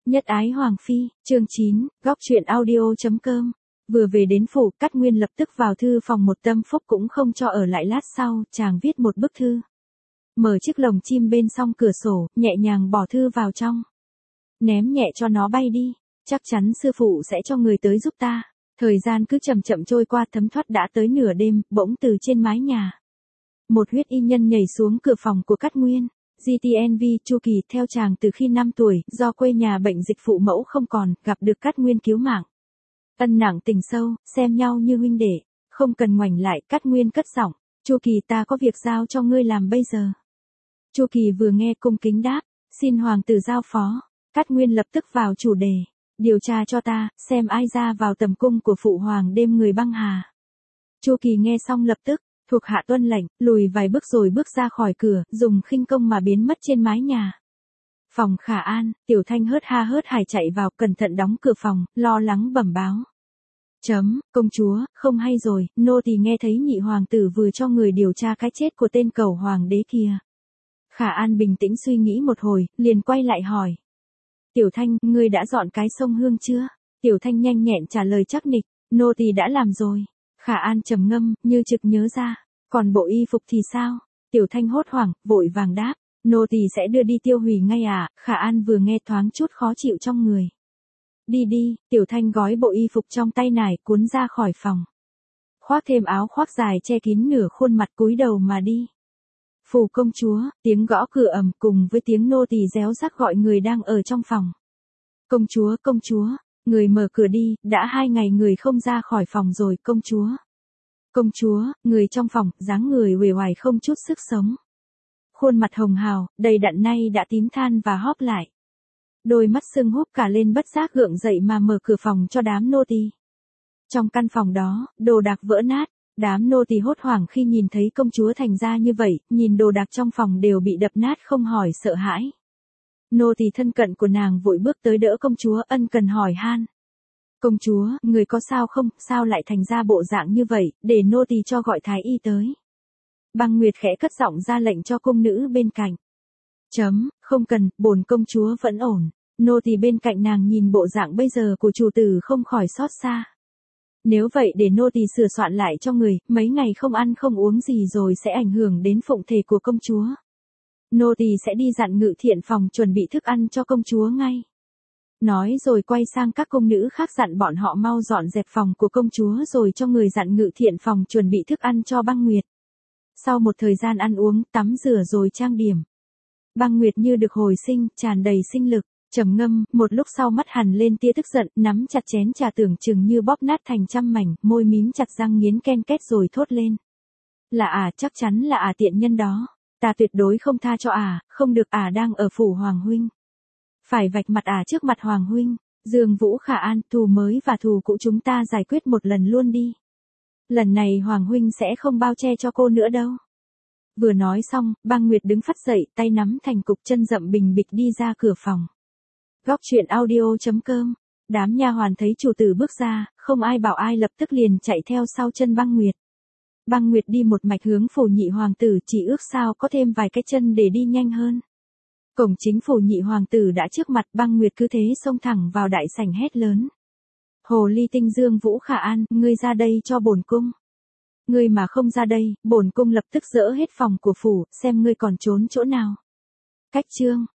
Nhất ái Hoàng Phi, chương 9, góc truyện audio.com. Vừa về đến phủ, Cát Nguyên lập tức vào thư phòng một tâm phúc cũng không cho ở lại, lát sau, chàng viết một bức thư. Mở chiếc lồng chim bên song cửa sổ, nhẹ nhàng bỏ thư vào trong. Ném nhẹ cho nó bay đi, chắc chắn sư phụ sẽ cho người tới giúp ta. Thời gian cứ chậm chậm trôi qua, thấm thoát đã tới nửa đêm, bỗng từ trên mái nhà. Một huyết y nhân nhảy xuống cửa phòng của Cát Nguyên. GTNV Chu Kỳ theo chàng từ khi 5 tuổi, do quê nhà bệnh dịch phụ mẫu không còn, gặp được Cát Nguyên cứu mạng. Ân nặng tình sâu, xem nhau như huynh đệ, không cần ngoảnh lại. Cát Nguyên cất giọng, Chu Kỳ, ta có việc giao cho ngươi làm bây giờ. Chu Kỳ vừa nghe cung kính đáp, xin hoàng tử giao phó. Cát Nguyên lập tức vào chủ đề, điều tra cho ta, xem ai ra vào tầm cung của phụ hoàng đêm người băng hà. Chu Kỳ nghe xong lập tức, thuộc hạ tuân lệnh, lùi vài bước rồi bước ra khỏi cửa, dùng khinh công mà biến mất trên mái nhà. Phòng Khả An, Tiểu Thanh hớt ha hớt hải chạy vào, cẩn thận đóng cửa phòng, lo lắng bẩm báo. Công chúa, không hay rồi, nô tỳ nghe thấy nhị hoàng tử vừa cho người điều tra cái chết của tên cẩu hoàng đế kia. Khả An bình tĩnh suy nghĩ một hồi, liền quay lại hỏi. Tiểu Thanh, ngươi đã dọn cái sông Hương chưa? Tiểu Thanh nhanh nhẹn trả lời chắc nịch, nô tỳ đã làm rồi. Khả An trầm ngâm, như trực nhớ ra, còn bộ y phục thì sao? Tiểu Thanh hốt hoảng, vội vàng đáp, nô tỳ sẽ đưa đi tiêu hủy ngay à. Khả An vừa nghe thoáng chút khó chịu trong người. Đi đi, Tiểu Thanh gói bộ y phục trong tay nải, cuốn ra khỏi phòng. Khoác thêm áo khoác dài che kín nửa khuôn mặt, cúi đầu mà đi. Phù công chúa, tiếng gõ cửa ầm cùng với tiếng nô tỳ réo rắt gọi người đang ở trong phòng. Công chúa, người mở cửa đi, đã 2 ngày người không ra khỏi phòng rồi. Công chúa, người trong phòng, dáng người uể oải không chút sức sống. Khuôn mặt hồng hào, đầy đặn nay đã tím than và hóp lại. Đôi mắt sưng húp cả lên, bất giác gượng dậy mà mở cửa phòng cho đám nô tỳ. Trong căn phòng đó, đồ đạc vỡ nát, đám nô tỳ hốt hoảng khi nhìn thấy công chúa thành ra như vậy, nhìn đồ đạc trong phòng đều bị đập nát không hỏi sợ hãi. Nô tỳ thân cận của nàng vội bước tới đỡ công chúa, ân cần hỏi han. Công chúa, người có sao không, sao lại thành ra bộ dạng như vậy, để nô tỳ cho gọi thái y tới. Băng Nguyệt khẽ cất giọng ra lệnh cho cung nữ bên cạnh. Không cần, bổn công chúa vẫn ổn. Nô tỳ bên cạnh nàng nhìn bộ dạng bây giờ của chủ tử không khỏi xót xa. Nếu vậy để nô tỳ sửa soạn lại cho người, mấy ngày không ăn không uống gì rồi sẽ ảnh hưởng đến phụng thể của công chúa. Nô tỳ sẽ đi dặn Ngự Thiện phòng chuẩn bị thức ăn cho công chúa ngay. Nói rồi quay sang các cung nữ khác dặn bọn họ mau dọn dẹp phòng của công chúa rồi cho người dặn Ngự Thiện phòng chuẩn bị thức ăn cho Băng Nguyệt. Sau một thời gian ăn uống, tắm rửa rồi trang điểm, Băng Nguyệt như được hồi sinh, tràn đầy sinh lực, trầm ngâm, một lúc sau mắt hằn lên tia tức giận, nắm chặt chén trà tưởng chừng như bóp nát thành trăm mảnh, môi mím chặt răng nghiến ken két rồi thốt lên. Là chắc chắn là tiện nhân đó. Ta tuyệt đối không tha cho không được, đang ở phủ Hoàng huynh. Phải vạch mặt trước mặt Hoàng huynh. Dương Vũ Khả An, thù mới và thù cũ chúng ta giải quyết một lần luôn đi. Lần này Hoàng huynh sẽ không bao che cho cô nữa đâu. Vừa nói xong, Băng Nguyệt đứng phắt dậy, tay nắm thành cục, chân rậm bình bịch đi ra cửa phòng. Góc truyện audio.com. Đám nha hoàn thấy chủ tử bước ra, không ai bảo ai lập tức liền chạy theo sau chân Băng Nguyệt. Băng Nguyệt đi một mạch hướng phủ nhị hoàng tử, chỉ ước sao có thêm vài cái chân để đi nhanh hơn. Cổng chính phủ nhị hoàng tử đã trước mặt, Băng Nguyệt cứ thế xông thẳng vào đại sảnh hét lớn. Hồ ly tinh Dương Vũ Khả An, ngươi ra đây cho bổn cung. Ngươi mà không ra đây, bổn cung lập tức dỡ hết phòng của phủ, xem ngươi còn trốn chỗ nào. Cách chương.